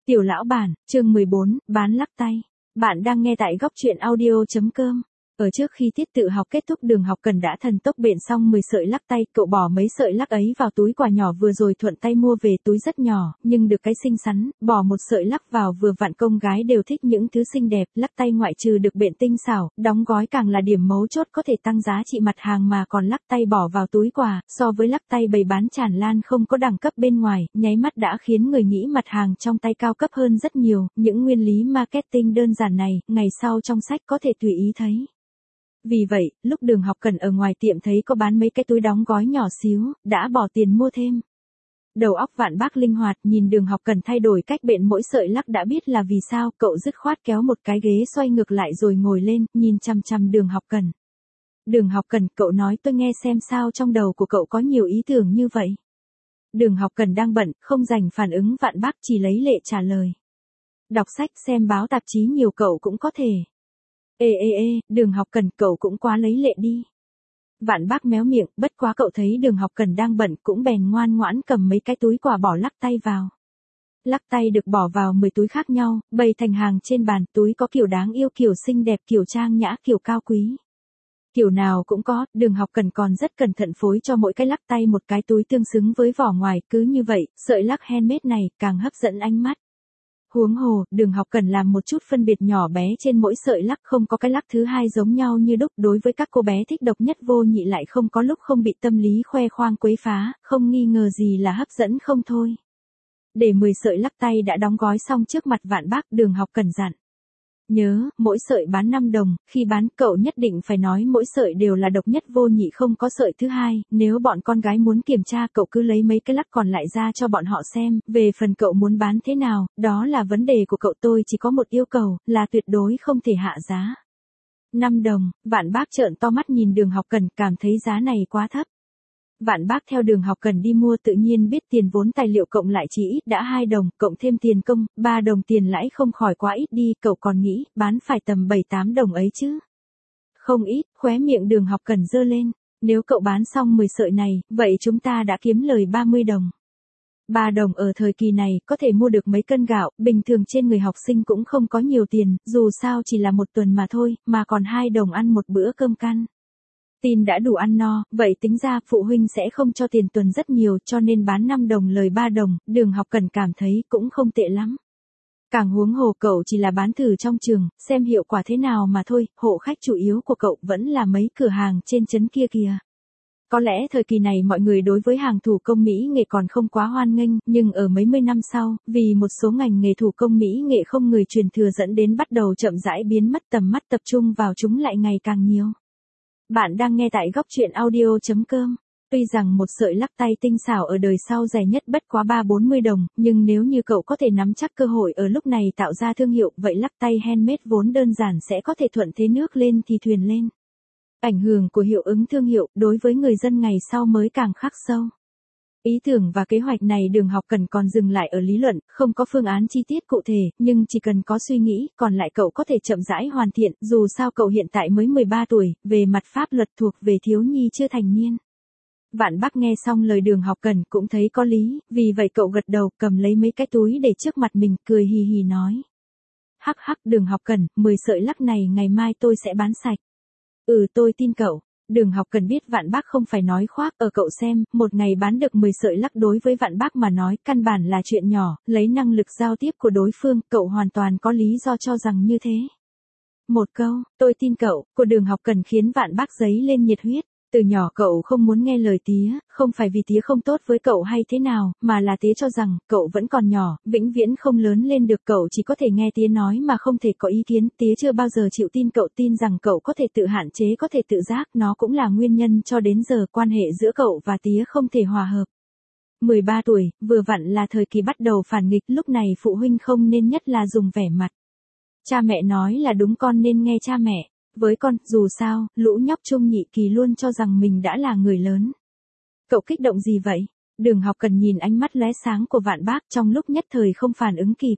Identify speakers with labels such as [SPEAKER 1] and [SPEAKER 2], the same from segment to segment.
[SPEAKER 1] Tiểu lão bản, chương 14, bán lắc tay. Bạn đang nghe tại góc truyện audio.com. Ở trước khi tiết tự học kết thúc, Đường Học Cần đã thần tốc bện xong 10 sợi lắc tay, cậu bỏ mấy sợi lắc ấy vào túi quà nhỏ vừa rồi thuận tay mua về, túi rất nhỏ, nhưng được cái xinh xắn, bỏ một sợi lắc vào vừa vặn, công gái đều thích những thứ xinh đẹp, lắc tay ngoại trừ được bện tinh xảo, đóng gói càng là điểm mấu chốt có thể tăng giá trị mặt hàng, mà còn lắc tay bỏ vào túi quà, so với lắc tay bày bán tràn lan không có đẳng cấp bên ngoài, nháy mắt đã khiến người nghĩ mặt hàng trong tay cao cấp hơn rất nhiều, những nguyên lý marketing đơn giản này, ngày sau trong sách có thể tùy ý thấy. Vì vậy, lúc Đường Học Cần ở ngoài tiệm thấy có bán mấy cái túi đóng gói nhỏ xíu, đã bỏ tiền mua thêm. Đầu óc Vạn Bác linh hoạt, nhìn Đường Học Cần thay đổi cách bện mỗi sợi lắc đã biết là vì sao, cậu dứt khoát kéo một cái ghế xoay ngược lại rồi ngồi lên, nhìn chằm chằm Đường Học Cần. Đường Học Cần, cậu nói tôi nghe xem sao trong đầu của cậu có nhiều ý tưởng như vậy. Đường Học Cần đang bận, không dành phản ứng Vạn Bác, chỉ lấy lệ trả lời. Đọc sách, xem báo tạp chí nhiều cậu cũng có thể. Ê, Đường Học Cần, cậu cũng quá lấy lệ đi. Vạn Bác méo miệng, bất quá cậu thấy Đường Học Cần đang bận cũng bèn ngoan ngoãn cầm mấy cái túi quà bỏ lắc tay vào. Lắc tay được bỏ vào 10 túi khác nhau, bày thành hàng trên bàn, túi có kiểu đáng yêu, kiểu xinh đẹp, kiểu trang nhã, kiểu cao quý. Kiểu nào cũng có, Đường Học Cần còn rất cẩn thận phối cho mỗi cái lắc tay một cái túi tương xứng với vỏ ngoài, cứ như vậy, sợi lắc handmade này càng hấp dẫn ánh mắt. Huống hồ, Đường Học Cần làm một chút phân biệt nhỏ bé trên mỗi sợi lắc, không có cái lắc thứ hai giống nhau như đúc, đối với các cô bé thích độc nhất vô nhị lại không có lúc không bị tâm lý khoe khoang quấy phá, không nghi ngờ gì là hấp dẫn không thôi. Để 10 sợi lắc tay đã đóng gói xong trước mặt Vạn Bác, Đường Học Cần dặn. Nhớ, mỗi sợi bán 5 đồng, khi bán cậu nhất định phải nói mỗi sợi đều là độc nhất vô nhị, không có sợi thứ hai, nếu bọn con gái muốn kiểm tra cậu cứ lấy mấy cái lắc còn lại ra cho bọn họ xem, về phần cậu muốn bán thế nào, đó là vấn đề của cậu, tôi chỉ có một yêu cầu, là tuyệt đối không thể hạ giá. 5 đồng, Vạn Bác trợn to mắt nhìn Đường Học Cần, cảm thấy giá này quá thấp. Vạn Bác theo Đường Học Cần đi mua tự nhiên biết tiền vốn tài liệu cộng lại chỉ ít đã 2 đồng, cộng thêm tiền công, 3 đồng tiền lãi không khỏi quá ít đi, cậu còn nghĩ, bán phải tầm 7-8 đồng ấy chứ. Không ít, khóe miệng Đường Học Cần giơ lên, nếu cậu bán xong 10 sợi này, vậy chúng ta đã kiếm lời 30 đồng. 3 đồng ở thời kỳ này có thể mua được mấy cân gạo, bình thường trên người học sinh cũng không có nhiều tiền, dù sao chỉ là một tuần mà thôi, mà còn 2 đồng ăn một bữa cơm căn. Tin đã đủ ăn no, vậy tính ra phụ huynh sẽ không cho tiền tuần rất nhiều, cho nên bán 5 đồng lời 3 đồng, Đường Học Cần cảm thấy cũng không tệ lắm. Càng huống hồ cậu chỉ là bán thử trong trường, xem hiệu quả thế nào mà thôi, hộ khách chủ yếu của cậu vẫn là mấy cửa hàng trên trấn kia kìa. Có lẽ thời kỳ này mọi người đối với hàng thủ công mỹ nghệ còn không quá hoan nghênh, nhưng ở mấy mươi năm sau, vì một số ngành nghề thủ công mỹ nghệ không người truyền thừa dẫn đến bắt đầu chậm rãi biến mất tầm mắt, tập trung vào chúng lại ngày càng nhiều. Bạn đang nghe tại góc truyện audio.com. Tuy rằng một sợi lắc tay tinh xảo ở đời sau rẻ nhất bất quá 30-40 đồng, nhưng nếu như cậu có thể nắm chắc cơ hội ở lúc này tạo ra thương hiệu, vậy lắc tay handmade vốn đơn giản sẽ có thể thuận thế nước lên thì thuyền lên. Ảnh hưởng của hiệu ứng thương hiệu đối với người dân ngày sau mới càng khắc sâu. Ý tưởng và kế hoạch này Đường Học Cần còn dừng lại ở lý luận, không có phương án chi tiết cụ thể, nhưng chỉ cần có suy nghĩ, còn lại cậu có thể chậm rãi hoàn thiện, dù sao cậu hiện tại mới 13 tuổi, về mặt pháp luật thuộc về thiếu nhi chưa thành niên. Vạn Bác nghe xong lời Đường Học Cần cũng thấy có lý, vì vậy cậu gật đầu, cầm lấy mấy cái túi để trước mặt mình, cười hì hì nói. Hắc hắc, Đường Học Cần, 10 sợi lắc này ngày mai tôi sẽ bán sạch. Tôi tin cậu. Đường Học Cần biết Vạn Bác không phải nói khoác, ở cậu xem, một ngày bán được 10 sợi lắc đối với Vạn Bác mà nói, căn bản là chuyện nhỏ, lấy năng lực giao tiếp của đối phương, cậu hoàn toàn có lý do cho rằng như thế. Một câu, tôi tin cậu, của Đường Học Cần khiến Vạn Bác dấy lên nhiệt huyết. Từ nhỏ cậu không muốn nghe lời tía, không phải vì tía không tốt với cậu hay thế nào, mà là tía cho rằng, cậu vẫn còn nhỏ, vĩnh viễn không lớn lên được, cậu chỉ có thể nghe tía nói mà không thể có ý kiến, tía chưa bao giờ chịu tin cậu, tin rằng cậu có thể tự hạn chế, có thể tự giác, nó cũng là nguyên nhân cho đến giờ quan hệ giữa cậu và tía không thể hòa hợp. 13 tuổi, vừa vặn là thời kỳ bắt đầu phản nghịch, lúc này phụ huynh không nên nhất là dùng vẻ mặt. Cha mẹ nói là đúng, con nên nghe cha mẹ. Với con, dù sao, lũ nhóc trung nhị kỳ luôn cho rằng mình đã là người lớn. Cậu kích động gì vậy? Đường Học Cần nhìn ánh mắt lóe sáng của Vạn Bác, trong lúc nhất thời không phản ứng kịp.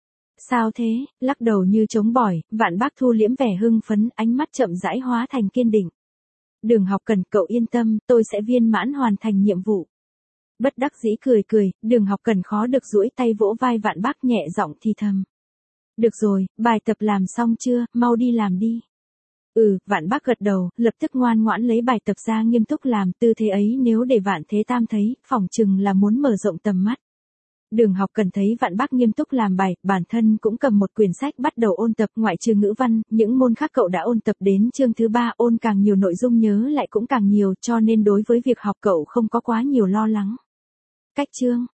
[SPEAKER 1] Sao thế? Lắc đầu như chống bỏi, Vạn Bác thu liễm vẻ hưng phấn, ánh mắt chậm rãi hóa thành kiên định. Đường Học Cần, cậu yên tâm, tôi sẽ viên mãn hoàn thành nhiệm vụ. Bất đắc dĩ cười cười, Đường Học Cần khó được duỗi tay vỗ vai Vạn Bác nhẹ giọng thì thầm. Được rồi, bài tập làm xong chưa, mau đi làm đi. Vạn Bác gật đầu, lập tức ngoan ngoãn lấy bài tập ra nghiêm túc làm, tư thế ấy nếu để Vạn Thế Tam thấy, phỏng chừng là muốn mở rộng tầm mắt. Đường Học Cần thấy Vạn Bác nghiêm túc làm bài, bản thân cũng cầm một quyển sách bắt đầu ôn tập, ngoại trừ ngữ văn, những môn khác cậu đã ôn tập đến chương thứ 3, ôn càng nhiều nội dung nhớ lại cũng càng nhiều, cho nên đối với việc học cậu không có quá nhiều lo lắng. Cách chương